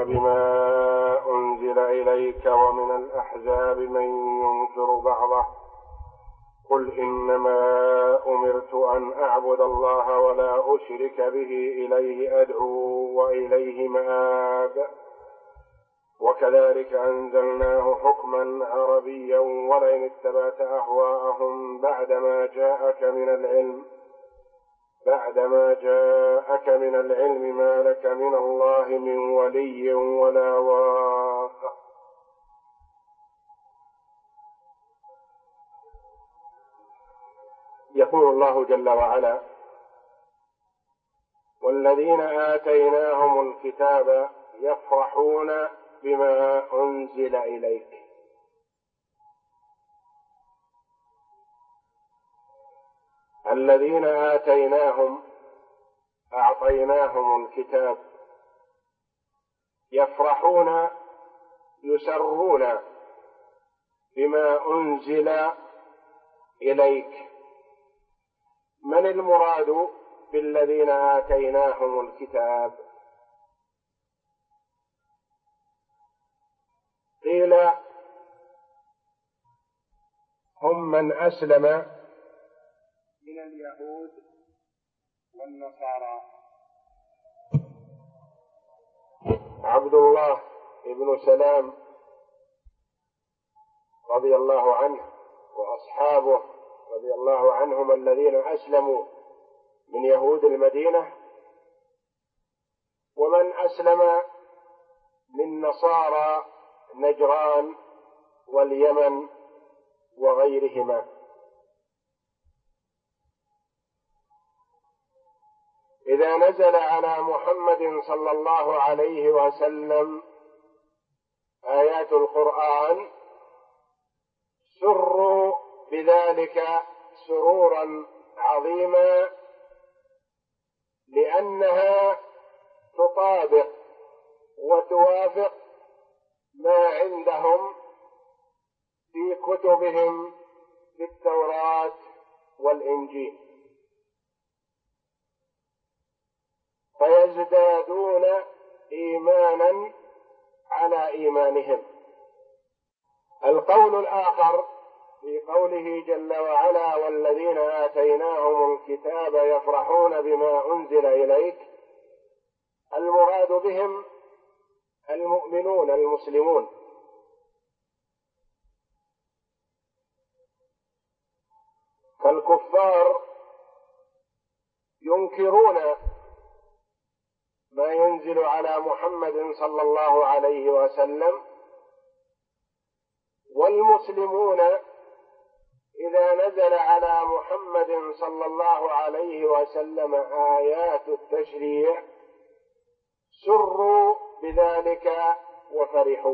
يكفرون بما أنزل إليك ومن الأحزاب من ينكر بعضه قل إنما أمرت أن أعبد الله ولا أشرك به إليه أدعو وإليه مآب وكذلك أنزلناه حكما عربيا ولئن اتبعت أهواءهم بعدما جاءك من العلم ما لك من الله من ولي ولا واق. يقول الله جل وعلا: والذين آتيناهم الكتاب يفرحون بما أنزل إليك. الذين أعطيناهم الكتاب يفرحون يسرون بما أنزل إليك. من المراد بالذين آتيناهم الكتاب؟ قيل هم من أسلم من اليهود والنصارى. عبد الله بن سلام رضي الله عنه وأصحابه رضي الله عنهم الذين أسلموا من يهود المدينة، ومن أسلم من نصارى نجران واليمن وغيرهما. إذا نزل على محمد صلى الله عليه وسلم آيات القرآن سروا بذلك سرورا عظيما، لأنها تطابق وتوافق ما عندهم في كتبهم في التوراة والإنجيل، فيزدادون إيمانا على إيمانهم. القول الآخر في قوله جل وعلا: والذين آتيناهم الكتاب يفرحون بما أنزل إليك، المراد بهم المؤمنون المسلمون، فالكفار ينكرون ما ينزل على محمد صلى الله عليه وسلم، والمسلمون إذا نزل على محمد صلى الله عليه وسلم آيات التشريع سروا بذلك وفرحوا.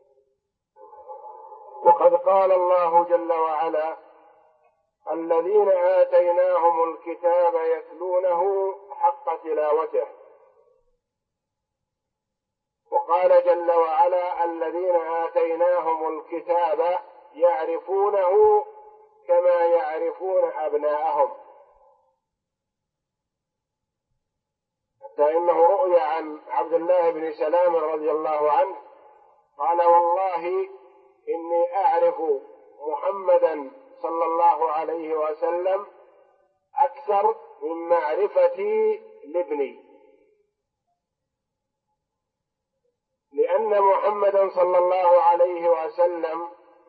وقد قال الله جل وعلا: الذين آتيناهم الكتاب يتلونه حق تلاوته. وقال جل وعلا: الذين آتيناهم الكتاب يعرفونه كما يعرفون أبناءهم. حتى إنه رؤي عن عبد الله بن سلام رضي الله عنه قال: والله إني أعرف محمدا صلى الله عليه وسلم أكثر من معرفتي لابني، لأن محمدا صلى الله عليه وسلم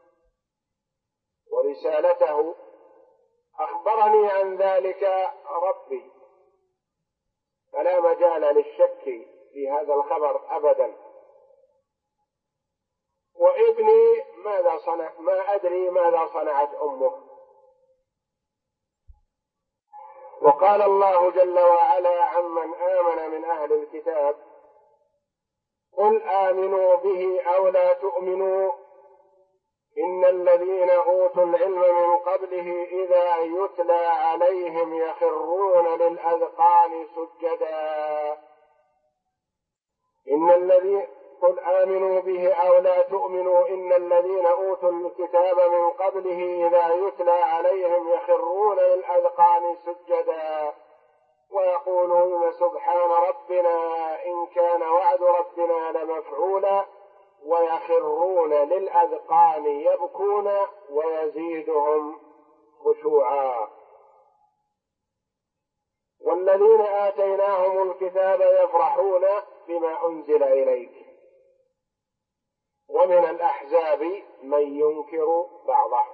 ورسالته أخبرني عن ذلك ربي، فلا مجال للشك في هذا الخبر أبدا. وابني ماذا صنع؟ ما أدري ماذا صنعت أمه. وقال الله جل وعلا عمن آمن من أهل الكتاب: قل آمنوا به أو لا تؤمنوا إن الذين أوتوا العلم من قبله إذا يتلى عليهم يخرون للأذقان سجدا. قل آمنوا به أو لا تؤمنوا إن الذين أوتوا الكتاب من قبله إذا يتلى عليهم يخرون للأذقان سجدا ويقولون سبحان ربنا إن كان وعد ربنا لمفعولا ويخرون للأذقان يبكون ويزيدهم خشوعا. والذين آتيناهم الكتاب يفرحون بما أنزل إليك ومن الأحزاب من ينكر بعضه.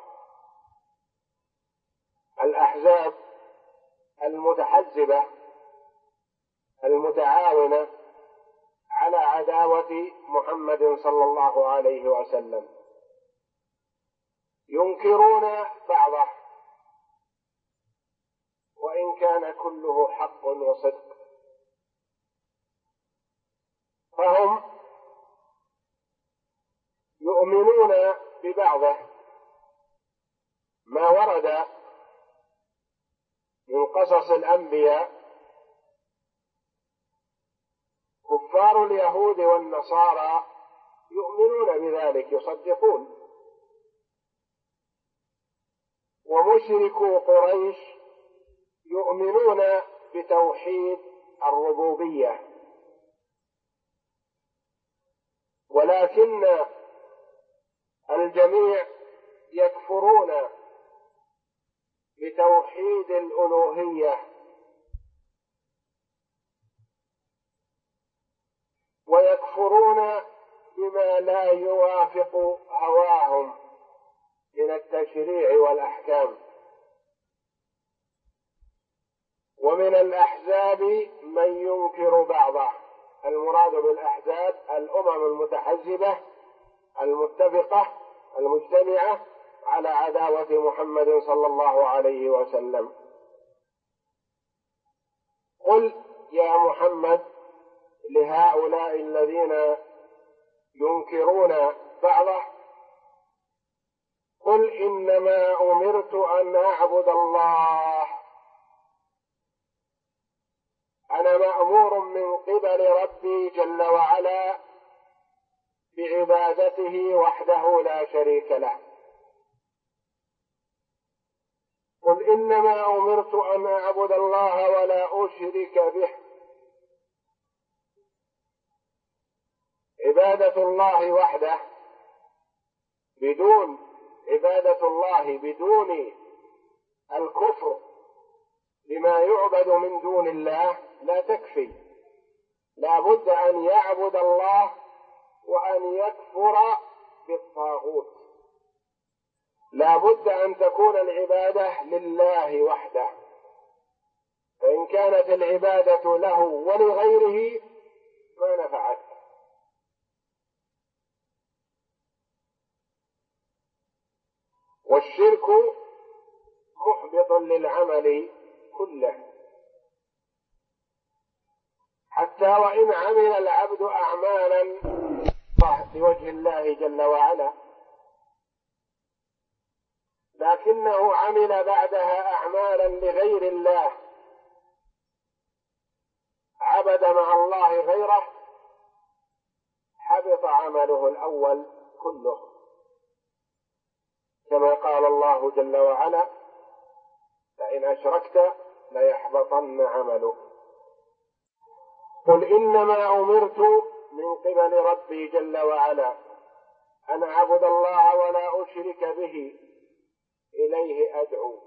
الأحزاب المتحزبة المتعاونة على عداوة محمد صلى الله عليه وسلم ينكرون بعضه وإن كان كله حق وصدق، فهم يؤمنون ببعضه ما ورد من قصص الأنبياء. كفار اليهود والنصارى يؤمنون بذلك يصدقون، ومشركو قريش يؤمنون بتوحيد الربوبية، ولكن الجميع يكفرون بتوحيد الألوهية ويكفرون بما لا يوافق هواهم من التشريع والأحكام. ومن الأحزاب من ينكر بعضه. المراد بالأحزاب الأمم المتحزبة المتفقة المجتمعة على عداوة محمد صلى الله عليه وسلم. قل يا محمد لهؤلاء الذين ينكرون بعضه: قل إنما أمرت أن أعبد الله، أنا مأمور من قبل ربي جل وعلا بعبادته وحده لا شريك له. قل إنما أمرت أن أعبد الله ولا أشرك به. عبادة الله وحده بدون عبادة الله بدون الكفر بما يعبد من دون الله لا تكفي، لا بد أن يعبد الله وأن يكفر بالطاغوت. لا بد أن تكون العبادة لله وحده، فإن كانت العبادة له ولغيره ما نفعت. والشرك محبط للعمل كله، حتى وإن عمل العبد أعمالا لوجه الله جل وعلا لكنه عمل بعدها أعمالا لغير الله، عبد مع الله غيره، حبط عمله الأول كله، كما قال الله جل وعلا: لئن أشركت ليحبطن عملك. قل إنما أمرت من قبل ربي جل وعلا أن أعبد الله ولا أشرك به، إليه أدعو.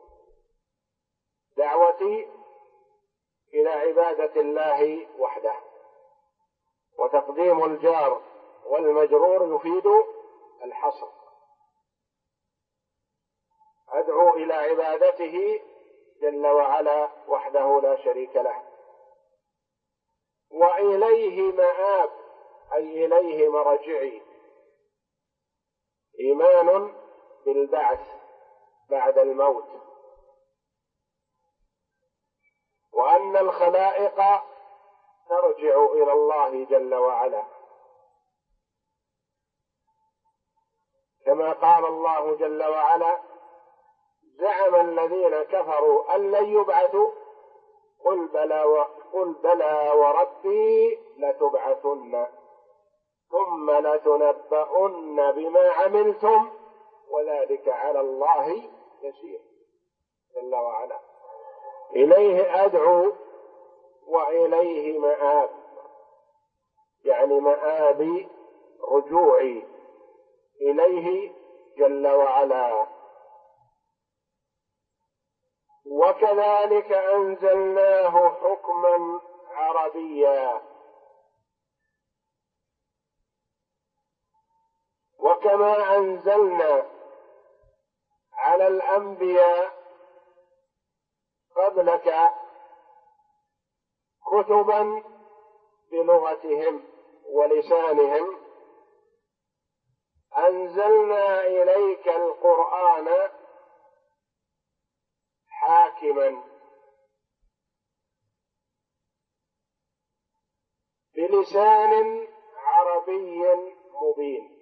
دعوتي إلى عبادة الله وحده. وتقديم الجار والمجرور يفيد الحصر. أدعو إلى عبادته جل وعلا وحده لا شريك له. وإليه مآب، أي إليه مرجعي. إيمان بالبعث بعد الموت، وأن الخلائق ترجع إلى الله جل وعلا، كما قال الله جل وعلا: زعم الذين كفروا أن لن يبعثوا قل بلى وربي لتبعثن ثم لتنبؤن بما عملتم وذلك على الله يسير جل وعلا. إليه أدعو وإليه مآب، يعني مآبي رجوعي إليه جل وعلا. وكذلك أنزلناه حكما عربيا، وكما أنزلنا على الأنبياء قبلك كتبا بلغتهم ولسانهم، أنزلنا إليك القرآن حاكما بلسان عربي مبين.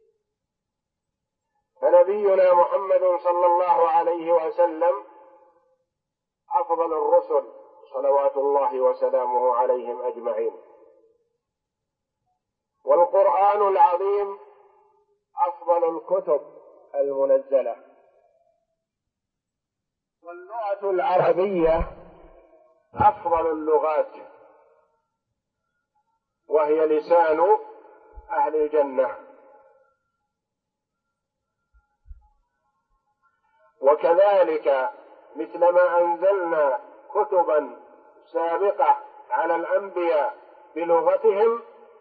فنبينا محمد صلى الله عليه وسلم أفضل الرسل صلوات الله وسلامه عليهم أجمعين، والقرآن العظيم أفضل الكتب المنزلة، واللغة العربية أفضل اللغات، وهي لسان أهل الجنة. وكذلك مثلما أنزلنا كتبا سابقة على الأنبياء بلغتهم،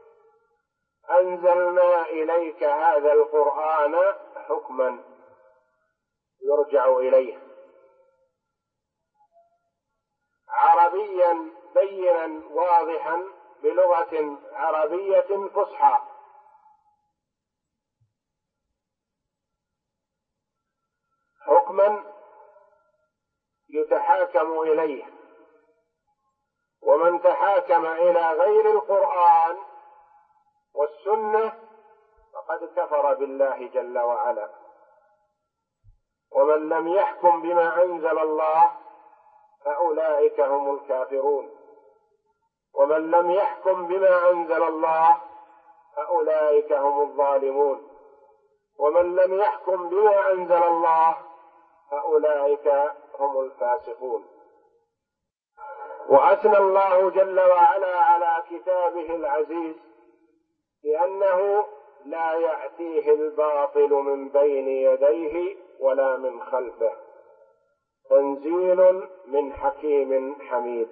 أنزلنا إليك هذا القرآن حكما يرجع إليه، عربيا بينا واضحا بلغة عربية فصحى، حكما يتحاكم إليه. ومن تحاكم إلى غير القرآن والسنة فقد كفر بالله جل وعلا. ومن لم يحكم بما أنزل الله فأولئك هم الكافرون، ومن لم يحكم بما أنزل الله فأولئك هم الظالمون، ومن لم يحكم بما أنزل الله فأولئك هم الفاسقون. وأثنى الله جل وعلا على كتابه العزيز بأنه لا يأتيه الباطل من بين يديه ولا من خلفه، تنزيل من حكيم حميد.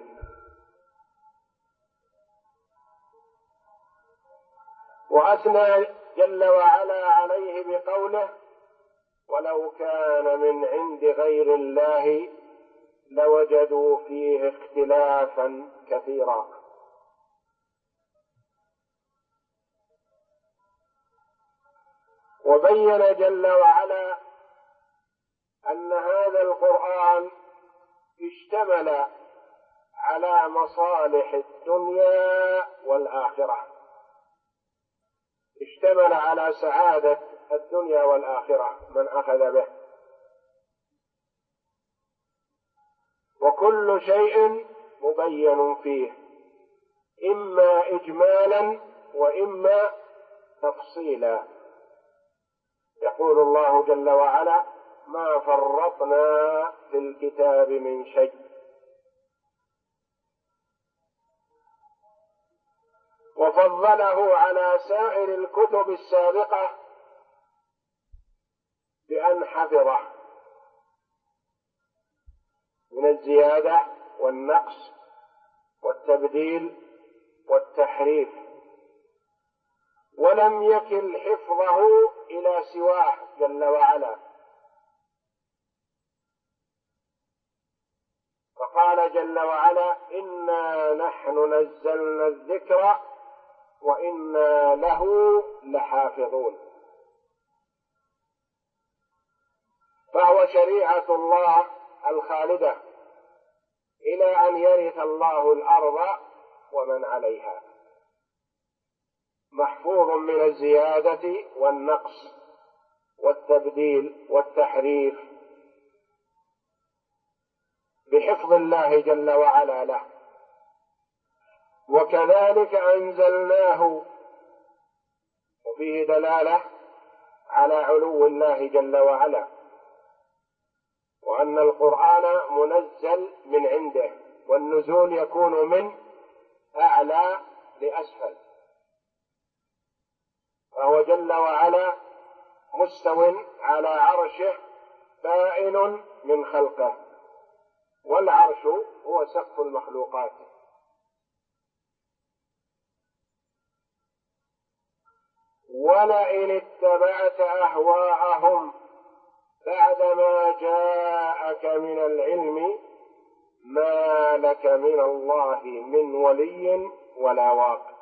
وأثنى جل وعلا عليه بقوله: ولو كان من عند غير الله لوجدوا فيه اختلافا كثيرا. وبين جل وعلا أن هذا القرآن اشتمل على مصالح الدنيا والآخرة، اشتمل على سعادة الدنيا والآخرة من أخذ به، وكل شيء مبين فيه، إما إجمالا وإما تفصيلا. يقول الله جل وعلا: ما فرطنا في الكتاب من شيء. وفضله على سائر الكتب السابقة بأن حفظه من الزيادة والنقص والتبديل والتحريف، ولم يكل حفظه إلى سواه جل وعلا. فقال جل وعلا: إنا نحن نزلنا الذكر وإنا له لحافظون. فهو شريعة الله الخالدة إلى أن يرث الله الأرض ومن عليها، محفوظ من الزيادة والنقص والتبديل والتحريف بحفظ الله جل وعلا له. وكذلك أنزلناه، وفيه دلالة على علو الله جل وعلا، وأن القرآن منزل من عنده، والنزول يكون من أعلى لأسفل، فهو جل وعلا مستو على عرشه بائن من خلقه، والعرش هو سقف المخلوقات. ولئن اتبعت أهواءهم بعدما جاءك من العلم ما لك من الله من ولي ولا واق.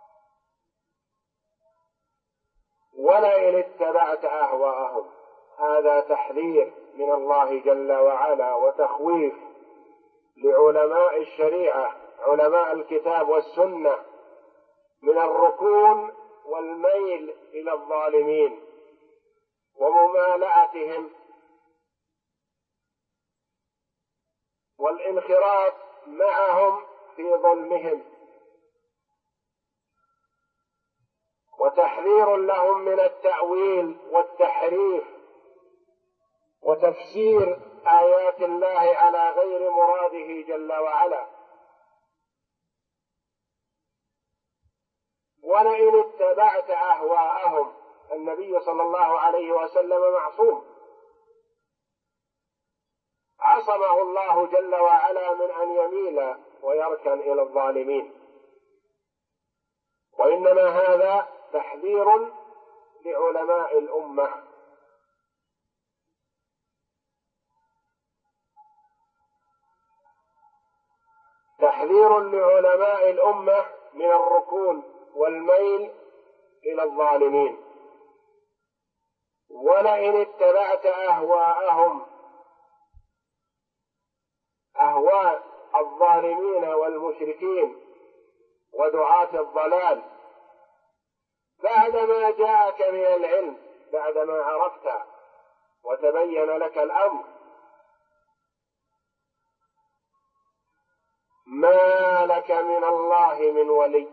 ولئن اتبعت أهواءهم، هذا تحذير من الله جل وعلا وتخويف لعلماء الشريعة، علماء الكتاب والسنة، من الركون والميل إلى الظالمين وممالأتهم والانخراط معهم في ظلمهم، وتحذير لهم من التأويل والتحريف وتفسير آيات الله على غير مراده جل وعلا. ولئن اتبعت أهواءهم، النبي صلى الله عليه وسلم معصوم، عصمه الله جل وعلا من أن يميل ويركن إلى الظالمين، وإنما هذا تحذير لعلماء الأمة. تحذير لعلماء الأمة من الركون والميل إلى الظالمين. ولئن اتبعت أهواءهم، أهواء الظالمين والمشركين ودعاة الضلال، بعدما جاءك من العلم، بعدما عرفت وتبين لك الأمر، ما لك من الله من ولي،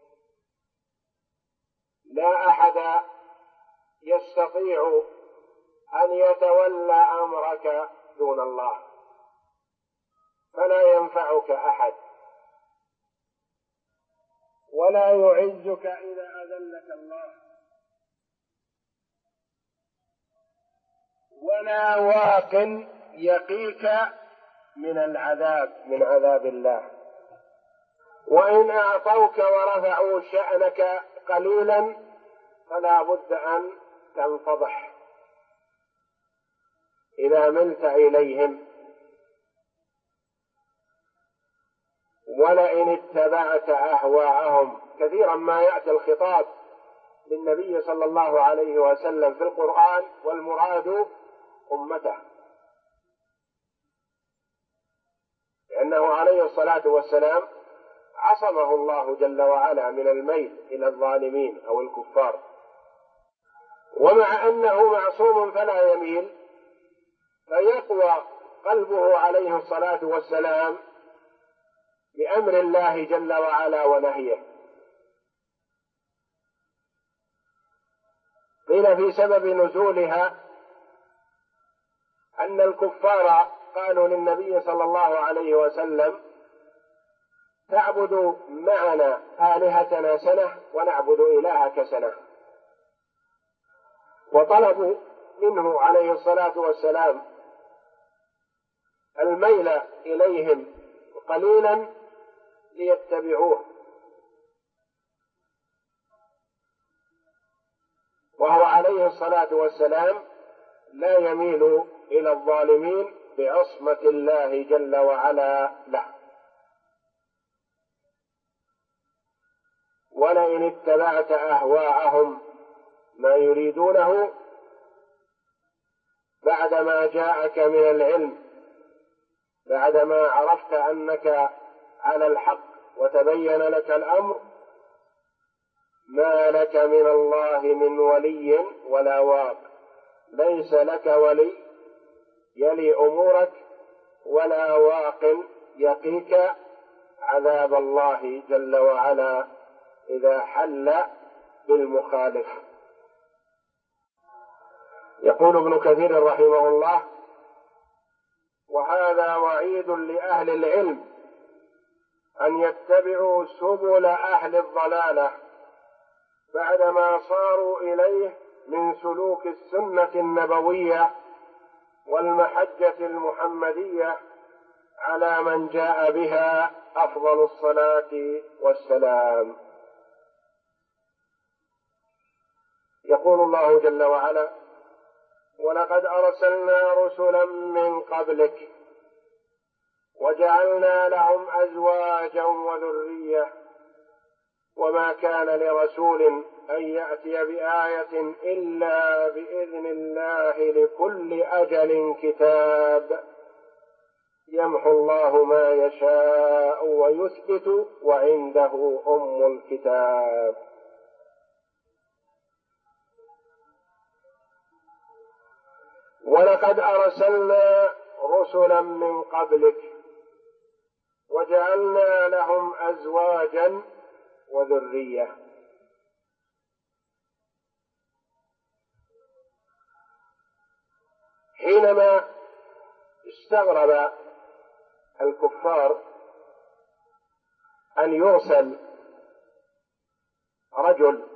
لا أحد يستطيع أن يتولى أمرك دون الله، فلا ينفعك أحد ولا يعزك إذا أذلك الله، ولا واق يقيك من العذاب، من عذاب الله. وإن أعطوك ورفعوا شأنك قليلا فلا بد أن تنفضح إذا ملت إليهم. ولئن اتبعت أهواءهم، كثيرا ما يأتي الخطاب للنبي صلى الله عليه وسلم في القرآن والمراد أمته، لأنه عليه الصلاة والسلام عصمه الله جل وعلا من الميل إلى الظالمين أو الكفار، ومع أنه معصوم فلا يميل، فيقوى قلبه عليه الصلاة والسلام بأمر الله جل وعلا ونهيه. قيل في سبب نزولها أن الكفار قالوا للنبي صلى الله عليه وسلم: تعبد معنا آلهتنا سنة ونعبد إلهك سنة، وطلبوا منه عليه الصلاة والسلام الميل إليهم قليلا ليتبعوه، وهو عليه الصلاة والسلام لا يميل إلى الظالمين بعصمة الله جل وعلا له. ولئن اتبعت أهواءهم، ما يريدونه بعدما جاءك من العلم، بعدما عرفت أنك على الحق وتبين لك الأمر، ما لك من الله من ولي ولا واق، ليس لك ولي يلي أمورك ولا واق يقيك عذاب الله جل وعلا إذا حل بالمخالف. يقول ابن كثير رحمه الله: وهذا وعيد لأهل العلم أن يتبعوا سبل أهل الضلالة بعدما صاروا إليه من سلوك السنة النبوية والمحجة المحمدية على من جاء بها أفضل الصلاة والسلام. يقول الله جل وعلا: ولقد أرسلنا رسلا من قبلك وجعلنا لهم أزواجا وذرية وما كان لرسول أن يأتي بآية إلا بإذن الله لكل أجل كتاب يمحو الله ما يشاء ويثبت وعنده أم الكتاب. ولقد أرسلنا رسلا من قبلك وجعلنا لهم أزواجا وذرية. حينما استغرب الكفار أن يرسل رجل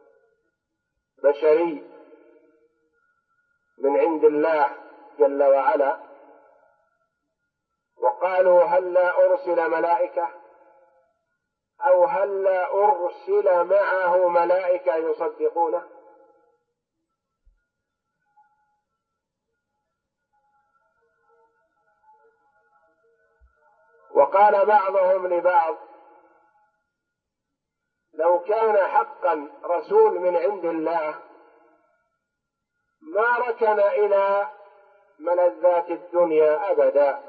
بشري من عند الله جل وعلا، وقالوا: هل لا أرسل ملائكة، أو هل لا أرسل معه ملائكة يصدقونه؟ وقال بعضهم لبعض: لو كان حقا رسول من عند الله ما ركن إلى ملذات الدنيا أبدا،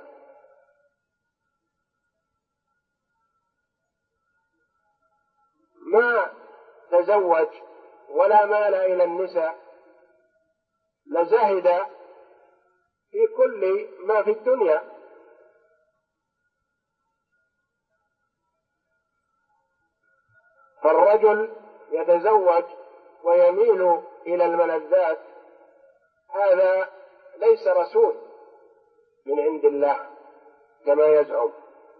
ما تزوج ولا مال إلى النساء، لزهد في كل ما في الدنيا. فالرجل يتزوج ويميل إلى الملذات، هذا ليس رسول من عند الله كما يزعم.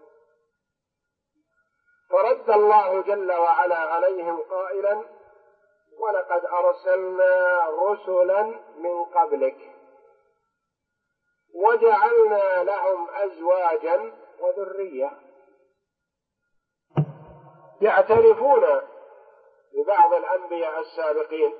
فرد الله جل وعلا عليهم قائلا: ولقد أرسلنا رسلا من قبلك وجعلنا لهم أزواجا وذرية. يعترفون ببعض الأنبياء السابقين،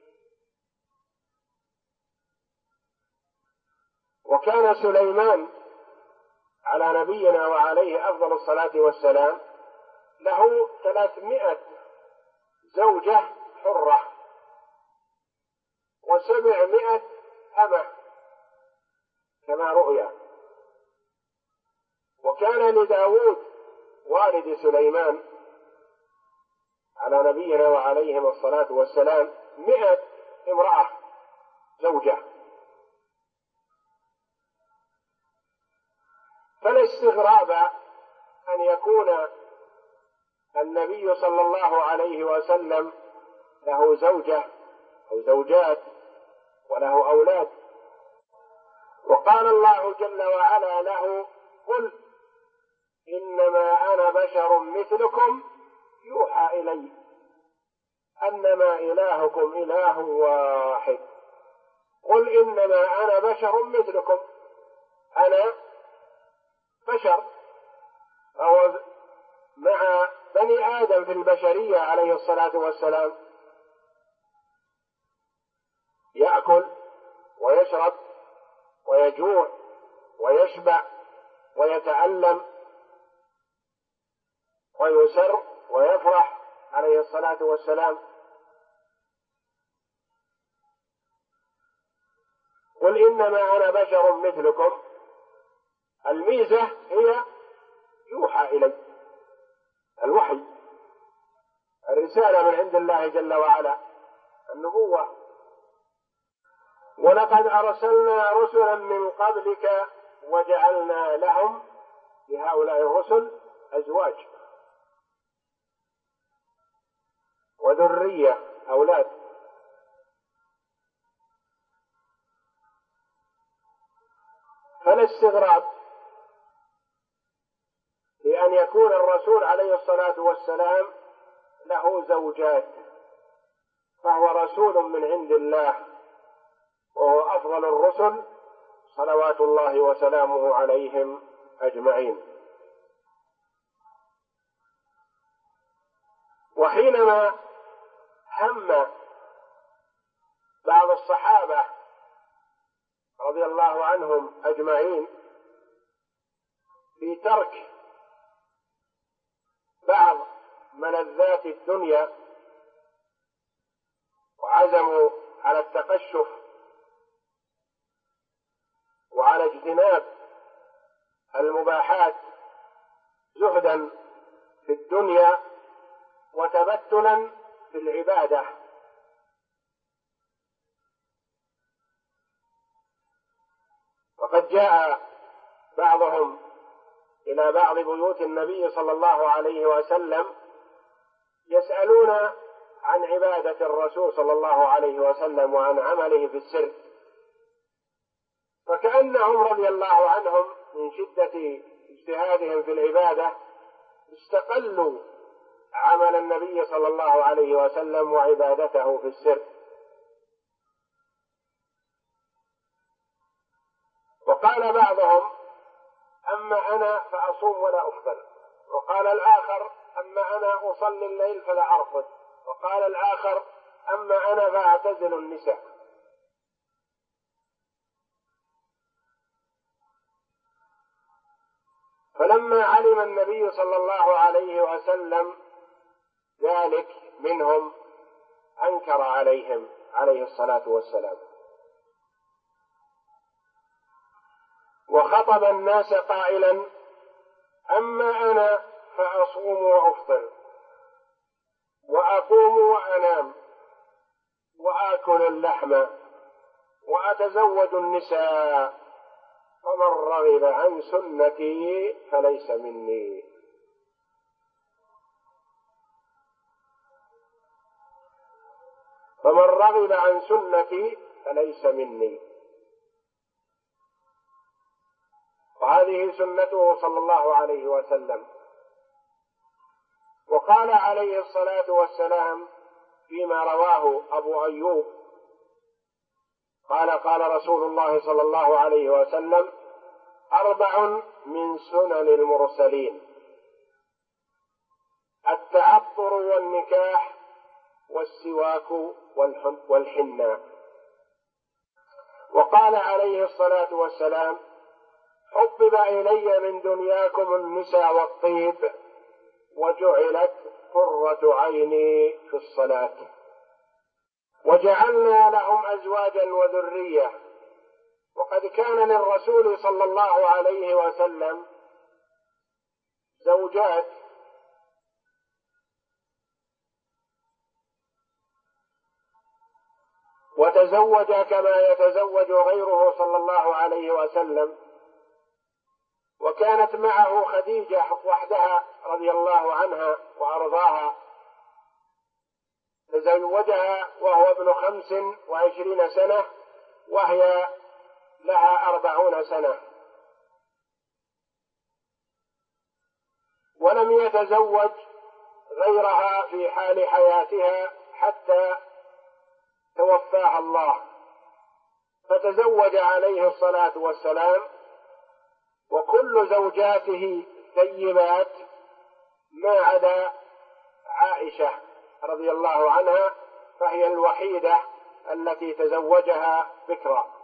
وكان سليمان على نبينا وعليه أفضل الصلاة والسلام له 300 زوجة حرة و700 أمة كما رؤيا. وكان لداود والد سليمان على نبينا وعليهم الصلاة والسلام 100 امرأة زوجة. فلا استغراب أن يكون النبي صلى الله عليه وسلم له زوجة أو زوجات وله أولاد. وقال الله جل وعلا له: قل إنما أنا بشر مثلكم يوحى إلي أنما إلهكم إله واحد. قل إنما أنا بشر مثلكم، أنا بشر. فهو مع بني آدم في البشرية عليه الصلاة والسلام، يأكل ويشرب ويجوع ويشبع ويتألم ويسر ويفرح عليه الصلاة والسلام. قل إنما أنا بشر مثلكم، الميزة هي يوحى إلي، الوحي، الرسالة من عند الله جل وعلا، النبوة. ولقد أرسلنا رسلا من قبلك وجعلنا لهم، لهؤلاء الرسل، أزواج وذرية، أولاد. فلا استغراب في بأن يكون الرسول عليه الصلاة والسلام له زوجات، فهو رسول من عند الله وهو أفضل الرسل صلوات الله وسلامه عليهم أجمعين. وحينما هم بعض الصحابة رضي الله عنهم أجمعين في ترك بعض ملذات الدنيا وعزموا على التقشف وعلى اجتناب المباحات زهدا في الدنيا وتبتلا في العبادة، وقد جاء بعضهم إلى بعض بيوت النبي صلى الله عليه وسلم يسألون عن عبادة الرسول صلى الله عليه وسلم وعن عمله في السر، فكأنهم رضي الله عنهم من شدة اجتهادهم في العبادة استقلوا عمل النبي صلى الله عليه وسلم وعبادته في السر. وقال بعضهم: أما أنا فأصوم ولا أفطر، وقال الآخر: أما أنا أصلي الليل فلا أرقد، وقال الآخر: أما أنا فأعتزل النساء. فلما علم النبي صلى الله عليه وسلم ذلك منهم أنكر عليهم عليه الصلاة والسلام، وخطب الناس قائلا: أما أنا فأصوم وأفطر وأقوم وأنام وآكل اللحم وأتزوج النساء، فمن رغب عن سنتي فليس مني. فمن رغب عن سنتي فليس مني. وهذه سنته صلى الله عليه وسلم. وقال عليه الصلاة والسلام فيما رواه أبو أيوب قال: قال رسول الله صلى الله عليه وسلم: 4 من سنن المرسلين: التعطر والنكاح والسواك والحناء. وقال عليه الصلاة والسلام: حبب إلي من دنياكم النساء والطيب، وجعلت قرة عيني في الصلاة. وجعلنا لهم أزواجا وذرية. وقد كان للرسول صلى الله عليه وسلم زوجات، وتزوج كما يتزوج غيره صلى الله عليه وسلم. وكانت معه خديجة وحدها رضي الله عنها وأرضاها، تزوجها وهو ابن 25 سنة وهي لها 40 سنة، ولم يتزوج غيرها في حال حياتها حتى توفاها الله، فتزوج عليه الصلاة والسلام، وكل زوجاته ثيبات ما عدا عائشة رضي الله عنها، فهي الوحيدة التي تزوجها بكرا.